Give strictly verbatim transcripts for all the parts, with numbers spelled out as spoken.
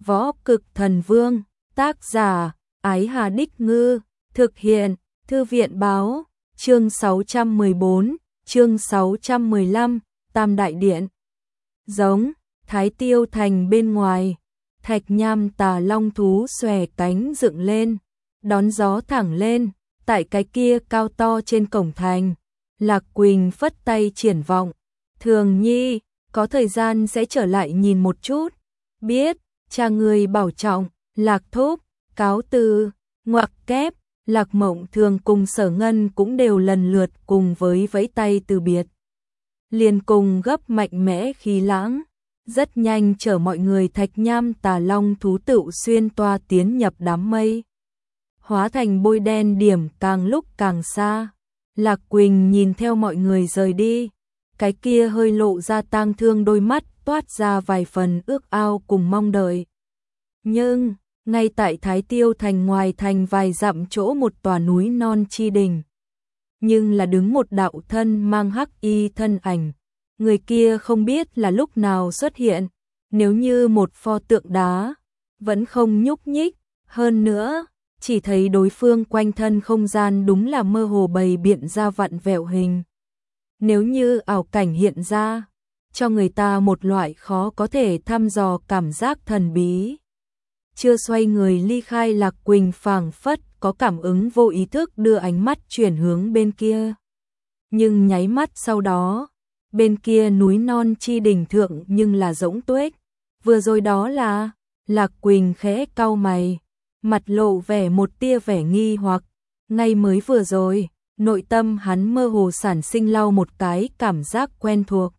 Võ Cực Thần Vương, tác giả, Ái Hà Đích Ngư, thực hiện, Thư viện Báo, chương sáu trăm mười bốn, chương sáu trăm mười lăm, Tam Đại Điện. Giống, Thái Tiêu Thành bên ngoài, thạch nham tà long thú xòe cánh dựng lên, đón gió thẳng lên, tại cái kia cao to trên cổng thành. Lạc Quỳnh phất tay triển vọng, Thường Nhi, có thời gian sẽ trở lại nhìn một chút. Biết, cha người bảo trọng. Lạc Thúc, cáo từ. Ngoặc kép, Lạc Mộng Thường cùng Sở Ngân cũng đều lần lượt cùng với vẫy tay từ biệt. Liền cùng gấp mạnh mẽ khí lãng, rất nhanh chở mọi người thạch nham tà long thú tựu xuyên toa tiến nhập đám mây, hóa thành bôi đen điểm càng lúc càng xa. Lạc Quỳnh nhìn theo mọi người rời đi, cái kia hơi lộ ra tang thương đôi mắt toát ra vài phần ước ao cùng mong đợi. Nhưng, ngay tại Thái Tiêu Thành ngoài thành vài dặm chỗ một tòa núi non chi đỉnh, nhưng là đứng một đạo thân mang hắc y thân ảnh. Người kia không biết là lúc nào xuất hiện, nếu như một pho tượng đá, vẫn không nhúc nhích, hơn nữa, chỉ thấy đối phương quanh thân không gian đúng là mơ hồ bày biện ra vặn vẹo hình. Nếu như ảo cảnh hiện ra, cho người ta một loại khó có thể thăm dò cảm giác thần bí. Chưa xoay người ly khai, Lạc Quỳnh phảng phất có cảm ứng vô ý thức đưa ánh mắt chuyển hướng bên kia. Nhưng nháy mắt sau đó, bên kia núi non chi đỉnh thượng nhưng là rỗng tuếch. Vừa rồi đó là, Lạc Quỳnh khẽ cau mày, mặt lộ vẻ một tia vẻ nghi hoặc. Ngay mới vừa rồi, nội tâm hắn mơ hồ sản sinh lau một cái cảm giác quen thuộc.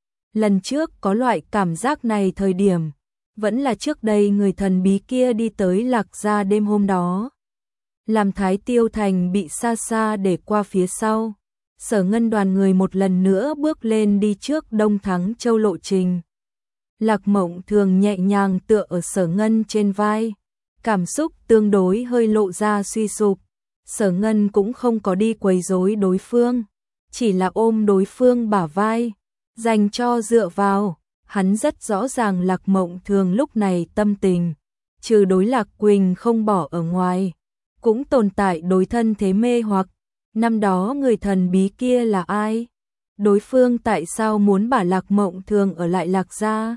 Lần trước có loại cảm giác này thời điểm, vẫn là trước đây người thần bí kia đi tới Lạc gia đêm hôm đó, làm Thái Tiêu Thành bị xa xa để qua phía sau. Sở Ngân đoàn người một lần nữa bước lên đi trước Đông Thắng Châu lộ trình. Lạc Mộng Thường nhẹ nhàng tựa ở Sở Ngân trên vai, cảm xúc tương đối hơi lộ ra suy sụp. Sở Ngân cũng không có đi quấy rối đối phương, chỉ là ôm đối phương bả vai, dành cho dựa vào. Hắn rất rõ ràng Lạc Mộng Thường lúc này tâm tình, trừ đối Lạc Quỳnh không bỏ ở ngoài, cũng tồn tại đối thân thế mê hoặc. Năm đó người thần bí kia là ai? Đối phương tại sao muốn bả Lạc Mộng Thường ở lại Lạc gia?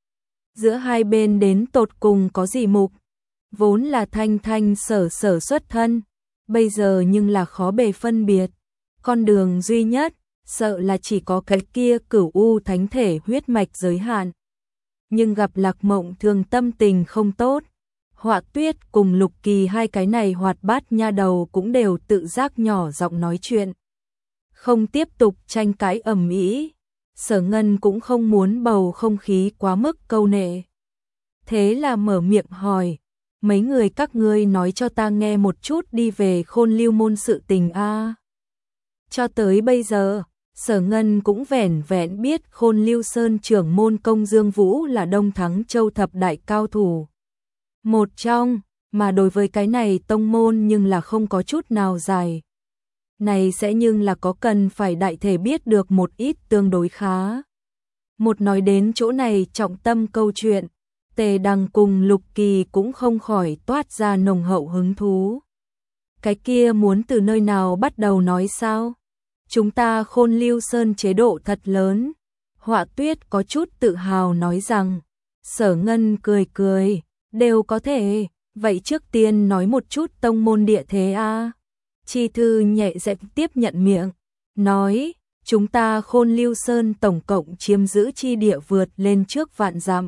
Giữa hai bên đến tột cùng có gì mục? Vốn là thanh thanh sở sở xuất thân, bây giờ nhưng là khó bề phân biệt. Con đường duy nhất, sợ là chỉ có cái kia Cửu U thánh thể huyết mạch giới hạn. Nhưng gặp Lạc Mộng Thường tâm tình không tốt, Họa Tuyết cùng Lục Kỳ hai cái này hoạt bát nha đầu cũng đều tự giác nhỏ giọng nói chuyện, không tiếp tục tranh cãi ầm ĩ. Sở Ngân cũng không muốn bầu không khí quá mức câu nệ, thế là mở miệng hỏi, mấy người các ngươi nói cho ta nghe một chút đi về Khôn Lưu môn sự tình a. Cho tới bây giờ, Sở Ngân cũng vẻn vẹn biết Khôn Lưu Sơn trưởng môn Công Dương Vũ là Đông Thắng Châu thập đại cao thủ một trong, mà đối với cái này tông môn nhưng là không có chút nào dài. Này sẽ nhưng là có cần phải đại thể biết được một ít tương đối khá. Một nói đến chỗ này trọng tâm câu chuyện, Tề Đằng cùng Lục Kỳ cũng không khỏi toát ra nồng hậu hứng thú. Cái kia muốn từ nơi nào bắt đầu nói sao? Chúng ta Khôn Lưu Sơn chế độ thật lớn. Họa Tuyết có chút tự hào nói rằng. Sở Ngân cười cười, đều có thể, vậy trước tiên nói một chút tông môn địa thế a. Chi Thư nhẹ dẹp tiếp nhận miệng, nói, chúng ta Khôn Lưu Sơn tổng cộng chiếm giữ chi địa vượt lên trước vạn dặm.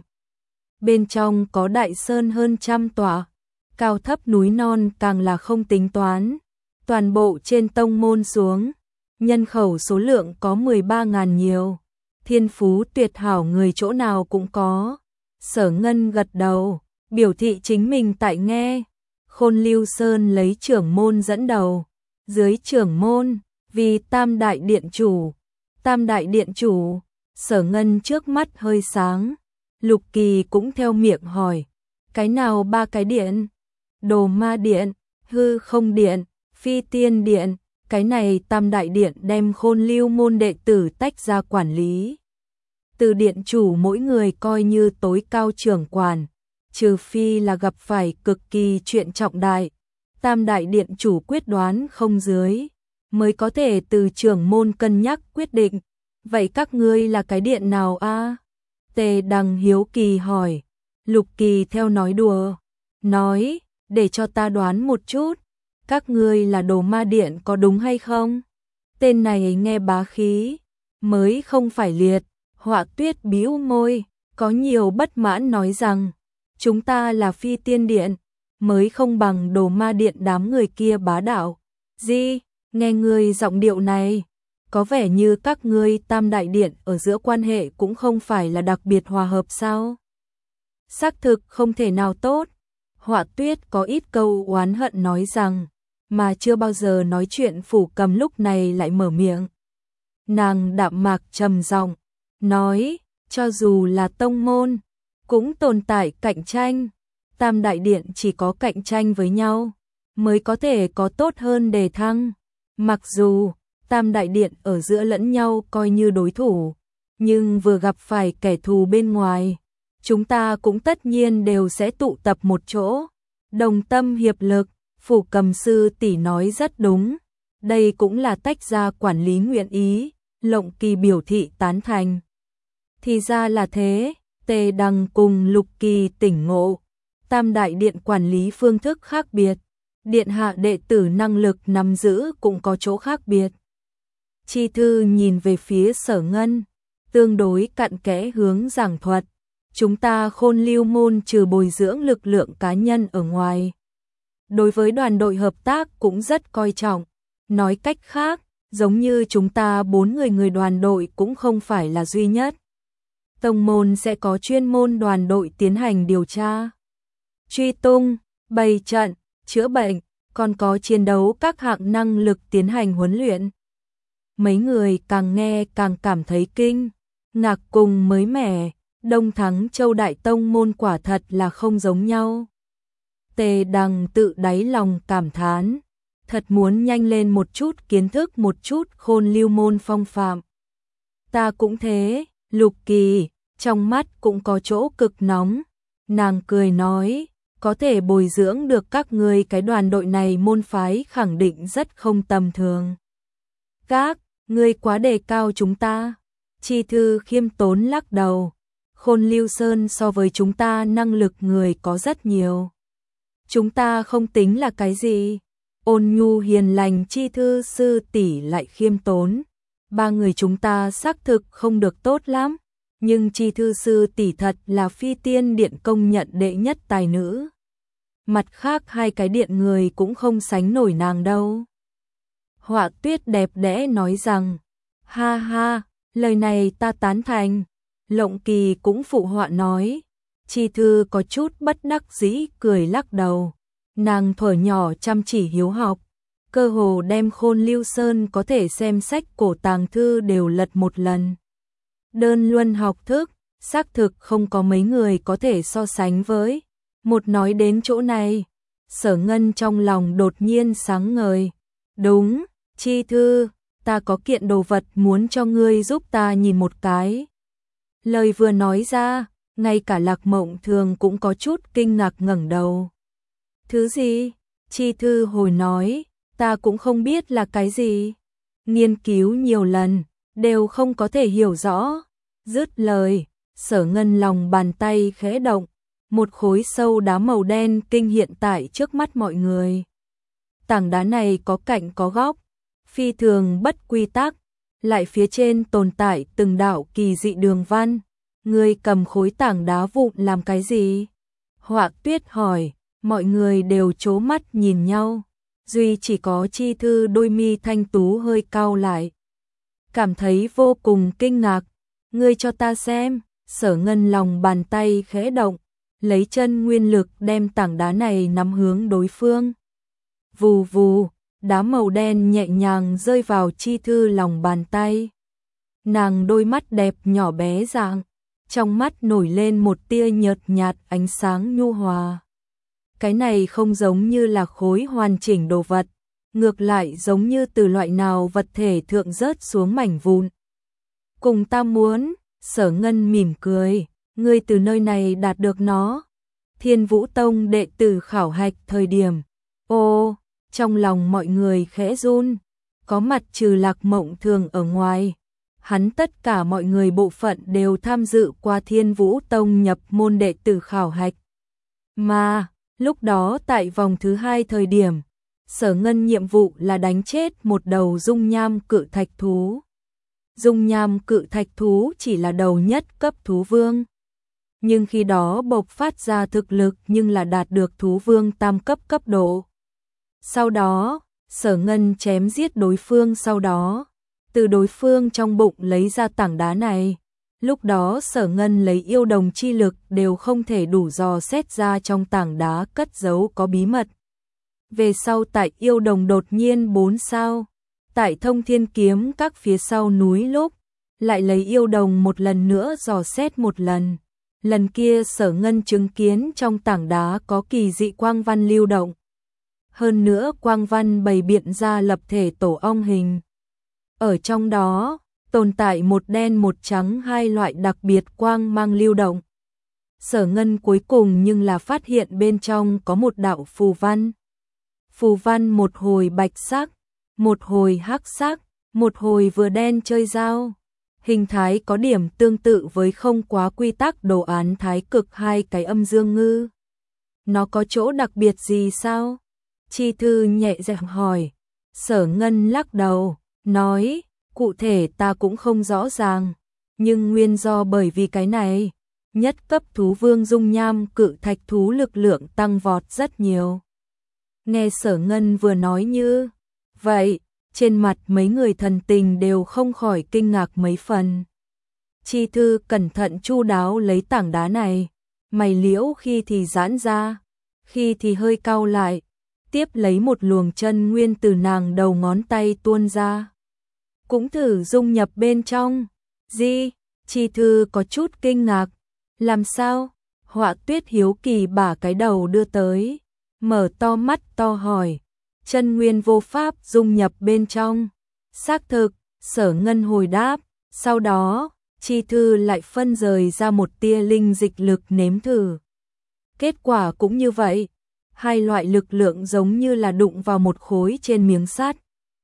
Bên trong có đại sơn hơn trăm tòa, cao thấp núi non càng là không tính toán. Toàn bộ trên tông môn xuống, nhân khẩu số lượng có mười ba ngàn nhiều, thiên phú tuyệt hảo người chỗ nào cũng có. Sở Ngân gật đầu, biểu thị chính mình tại nghe. Khôn Lưu Sơn lấy trưởng môn dẫn đầu, dưới trưởng môn, vì Tam Đại Điện Chủ. Tam Đại Điện Chủ, Sở Ngân trước mắt hơi sáng. Lục Kỳ cũng theo miệng hỏi, cái nào ba cái điện? Đồ Ma Điện, Hư Không Điện, Phi Tiên Điện. Cái này Tam Đại Điện đem Khôn Lưu môn đệ tử tách ra quản lý. Từ điện chủ mỗi người coi như tối cao trưởng quản, trừ phi là gặp phải cực kỳ chuyện trọng đại, Tam đại điện chủ quyết đoán không dưới, mới có thể từ trưởng môn cân nhắc quyết định. Vậy các ngươi là cái điện nào a? Tề Đằng hiếu kỳ hỏi. Lục Kỳ theo nói đùa, nói, để cho ta đoán một chút, các ngươi là Đồ Ma Điện có đúng hay không? Tên này nghe bá khí, mới không phải liệt. Họa Tuyết bĩu môi, có nhiều bất mãn nói rằng, chúng ta là Phi Tiên Điện, mới không bằng Đồ Ma Điện đám người kia bá đạo. Gì, nghe ngươi giọng điệu này, có vẻ như các ngươi Tam đại điện ở giữa quan hệ cũng không phải là đặc biệt hòa hợp sao? Xác thực không thể nào tốt. Họa Tuyết có ít câu oán hận nói rằng, mà chưa bao giờ nói chuyện Phủ Cầm lúc này lại mở miệng. Nàng đạm mạc trầm giọng, nói, cho dù là tông môn, cũng tồn tại cạnh tranh. Tam đại điện chỉ có cạnh tranh với nhau, mới có thể có tốt hơn đề thăng. Mặc dù, Tam đại điện ở giữa lẫn nhau coi như đối thủ, nhưng vừa gặp phải kẻ thù bên ngoài, chúng ta cũng tất nhiên đều sẽ tụ tập một chỗ, đồng tâm hiệp lực. Phủ Cầm sư tỷ nói rất đúng, đây cũng là tách ra quản lý nguyện ý. Lộng Kỳ biểu thị tán thành. Thì ra là thế, Tề Đằng cùng Lục Kỳ tỉnh ngộ. Tam đại điện quản lý phương thức khác biệt, điện hạ đệ tử năng lực nắm giữ cũng có chỗ khác biệt. Chi Thư nhìn về phía Sở Ngân, tương đối cặn kẽ hướng giảng thuật. Chúng ta Khôn Lưu môn trừ bồi dưỡng lực lượng cá nhân ở ngoài, đối với đoàn đội hợp tác cũng rất coi trọng. Nói cách khác, giống như chúng ta bốn người người đoàn đội cũng không phải là duy nhất. Tông môn sẽ có chuyên môn đoàn đội tiến hành điều tra, truy tung, bày trận, chữa bệnh, còn có chiến đấu các hạng năng lực tiến hành huấn luyện. Mấy người càng nghe càng cảm thấy kinh ngạc cùng mới mẻ. Đông Thắng Châu Đại Tông môn quả thật là không giống nhau. Tề Đằng tự đáy lòng cảm thán, thật muốn nhanh lên một chút kiến thức một chút Khôn Lưu môn phong phạm. Ta cũng thế. Lục Kỳ trong mắt cũng có chỗ cực nóng, nàng cười nói, có thể bồi dưỡng được các ngươi cái đoàn đội này môn phái khẳng định rất không tầm thường. Các ngươi quá đề cao chúng ta. Chi Thư khiêm tốn lắc đầu, Khôn Lưu Sơn so với chúng ta năng lực người có rất nhiều, chúng ta không tính là cái gì. Ôn nhu hiền lành Chi Thư sư tỷ lại khiêm tốn, ba người chúng ta xác thực không được tốt lắm, nhưng Chi Thư sư tỷ thật là Phi Tiên Điện công nhận đệ nhất tài nữ. Mặt khác hai cái điện người cũng không sánh nổi nàng đâu. Họa Tuyết đẹp đẽ nói rằng, ha ha, lời này ta tán thành. Lộng Kỳ cũng phụ họa nói. Chi Thư có chút bất đắc dĩ cười lắc đầu. Nàng thuở nhỏ chăm chỉ hiếu học, cơ hồ đem Khôn Lưu Sơn có thể xem sách cổ tàng thư đều lật một lần. Đơn luân học thức, xác thực không có mấy người có thể so sánh với. Một nói đến chỗ này, Sở Ngân trong lòng đột nhiên sáng ngời. Đúng, Chi Thư, ta có kiện đồ vật muốn cho ngươi giúp ta nhìn một cái. Lời vừa nói ra, ngay cả Lạc Mộng Thường cũng có chút kinh ngạc ngẩng đầu. Thứ gì? Chi Thư hồi nói, ta cũng không biết là cái gì. Nghiên cứu nhiều lần, đều không có thể hiểu rõ. Dứt lời, Sở Ngân lòng bàn tay khẽ động, một khối sâu đá màu đen kinh hiện tại trước mắt mọi người. Tảng đá này có cạnh có góc, phi thường bất quy tắc, lại phía trên tồn tại từng đạo kỳ dị đường văn. Ngươi cầm khối tảng đá vụn làm cái gì? Họa Tuyết hỏi, mọi người đều trố mắt nhìn nhau, duy chỉ có Chi Thư đôi mi thanh tú hơi cau lại, cảm thấy vô cùng kinh ngạc. Ngươi cho ta xem. Sở Ngân lòng bàn tay khẽ động, lấy chân nguyên lực đem tảng đá này nắm hướng đối phương. Vù vù, đá màu đen nhẹ nhàng rơi vào Chi Thư lòng bàn tay. Nàng đôi mắt đẹp nhỏ bé dạng, trong mắt nổi lên một tia nhợt nhạt ánh sáng nhu hòa. Cái này không giống như là khối hoàn chỉnh đồ vật, ngược lại giống như từ loại nào vật thể thượng rớt xuống mảnh vụn. Cùng ta muốn. Sở Ngân mỉm cười, ngươi từ nơi này đạt được nó. Thiên Vũ Tông đệ tử khảo hạch thời điểm. Ô, trong lòng mọi người khẽ run, có mặt trừ Lạc Mộng Thường ở ngoài. Hắn tất cả mọi người bộ phận đều tham dự qua Thiên Vũ Tông nhập môn đệ tử khảo hạch. Mà, lúc đó tại vòng thứ hai thời điểm, Sở Ngân nhiệm vụ là đánh chết một đầu dung nham cự thạch thú. Dung nham cự thạch thú chỉ là đầu nhất cấp thú vương. Nhưng khi đó bộc phát ra thực lực nhưng là đạt được thú vương tam cấp cấp độ. Sau đó, Sở Ngân chém giết đối phương sau đó, từ đối phương trong bụng lấy ra tảng đá này. Lúc đó Sở Ngân lấy yêu đồng chi lực đều không thể đủ dò xét ra trong tảng đá cất giấu có bí mật. Về sau tại yêu đồng đột nhiên bốn sao, tại Thông Thiên Kiếm các phía sau núi lúc, lại lấy yêu đồng một lần nữa dò xét một lần. Lần kia Sở Ngân chứng kiến trong tảng đá có kỳ dị quang văn lưu động. Hơn nữa quang văn bày biện ra lập thể tổ ong hình. Ở trong đó, tồn tại một đen một trắng hai loại đặc biệt quang mang lưu động. Sở Ngân cuối cùng nhưng là phát hiện bên trong có một đạo phù văn. Phù văn một hồi bạch sắc, một hồi hắc sắc, một hồi vừa đen chơi dao. Hình thái có điểm tương tự với không quá quy tắc đồ án thái cực hai cái âm dương ngư. Nó có chỗ đặc biệt gì sao? Chi Thư nhẹ giọng hỏi. Sở Ngân lắc đầu, nói, cụ thể ta cũng không rõ ràng, nhưng nguyên do bởi vì cái này, nhất cấp thú vương dung nham cự thạch thú lực lượng tăng vọt rất nhiều. Nghe Sở Ngân vừa nói như vậy, trên mặt mấy người thần tình đều không khỏi kinh ngạc mấy phần. Chi Thư cẩn thận chu đáo lấy tảng đá này, mày liễu khi thì giãn ra, khi thì hơi cau lại, tiếp lấy một luồng chân nguyên từ nàng đầu ngón tay tuôn ra. Cũng thử dung nhập bên trong. Gì? Chi Thư có chút kinh ngạc. Làm sao? Họa Tuyết hiếu kỳ bả cái đầu đưa tới, mở to mắt to hỏi. Chân nguyên vô pháp dung nhập bên trong. Xác thực, Sở Ngân hồi đáp. Sau đó, Chi Thư lại phân rời ra một tia linh dịch lực nếm thử. Kết quả cũng như vậy. Hai loại lực lượng giống như là đụng vào một khối trên miếng sắt.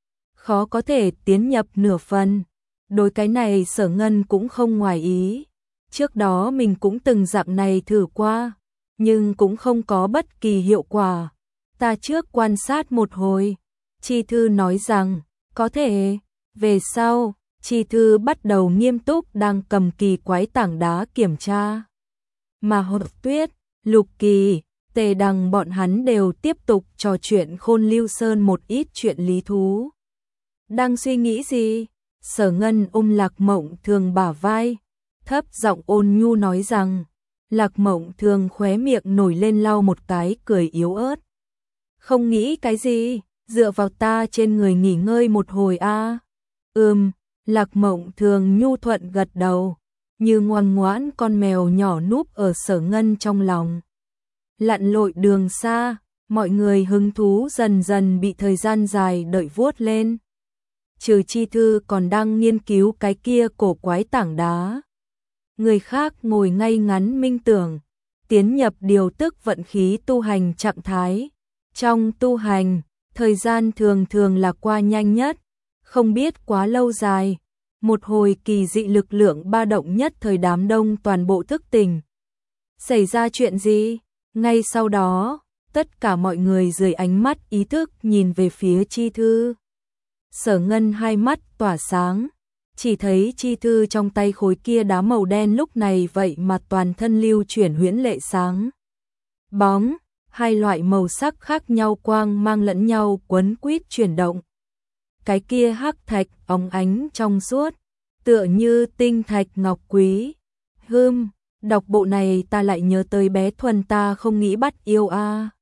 Khó có thể tiến nhập nửa phần. Đối cái này Sở Ngân cũng không ngoài ý. Trước đó mình cũng từng dạng này thử qua, nhưng cũng không có bất kỳ hiệu quả. Ta trước quan sát một hồi. Chi Thư nói rằng, có thể. Về sau, Chi Thư bắt đầu nghiêm túc đang cầm kỳ quái tảng đá kiểm tra. Mà Hột Tuyết, Lục Kỳ, Tề Đằng bọn hắn đều tiếp tục trò chuyện Khôn Lưu Sơn một ít chuyện lý thú. Đang suy nghĩ gì? Sở Ngân ôm Lạc Mộng Thường bả vai, thấp giọng ôn nhu nói rằng. Lạc Mộng Thường khóe miệng nổi lên lau một cái cười yếu ớt. Không nghĩ cái gì, dựa vào ta trên người nghỉ ngơi một hồi a. À. Ừm, Lạc Mộng Thường nhu thuận gật đầu, như ngoan ngoãn con mèo nhỏ núp ở Sở Ngân trong lòng. Lặn lội đường xa, mọi người hứng thú dần dần bị thời gian dài đợi vuốt lên. Trừ Chi Thư còn đang nghiên cứu cái kia cổ quái tảng đá. Người khác ngồi ngay ngắn minh tưởng, tiến nhập điều tức vận khí tu hành trạng thái. Trong tu hành, thời gian thường thường là qua nhanh nhất, không biết quá lâu dài. Một hồi kỳ dị lực lượng ba động nhất thời đám đông toàn bộ thức tỉnh. Xảy ra chuyện gì? Ngay sau đó, tất cả mọi người dưới ánh mắt ý thức nhìn về phía Chi Thư. Sở Ngân hai mắt tỏa sáng, chỉ thấy Chi Thư trong tay khối kia đá màu đen lúc này vậy mà toàn thân lưu chuyển huyễn lệ sáng. Bóng, hai loại màu sắc khác nhau quang mang lẫn nhau quấn quýt chuyển động. Cái kia hắc thạch óng ánh trong suốt, tựa như tinh thạch ngọc quý. Hừm, đọc bộ này ta lại nhớ tới bé Thuần ta không nghĩ bắt yêu a. À.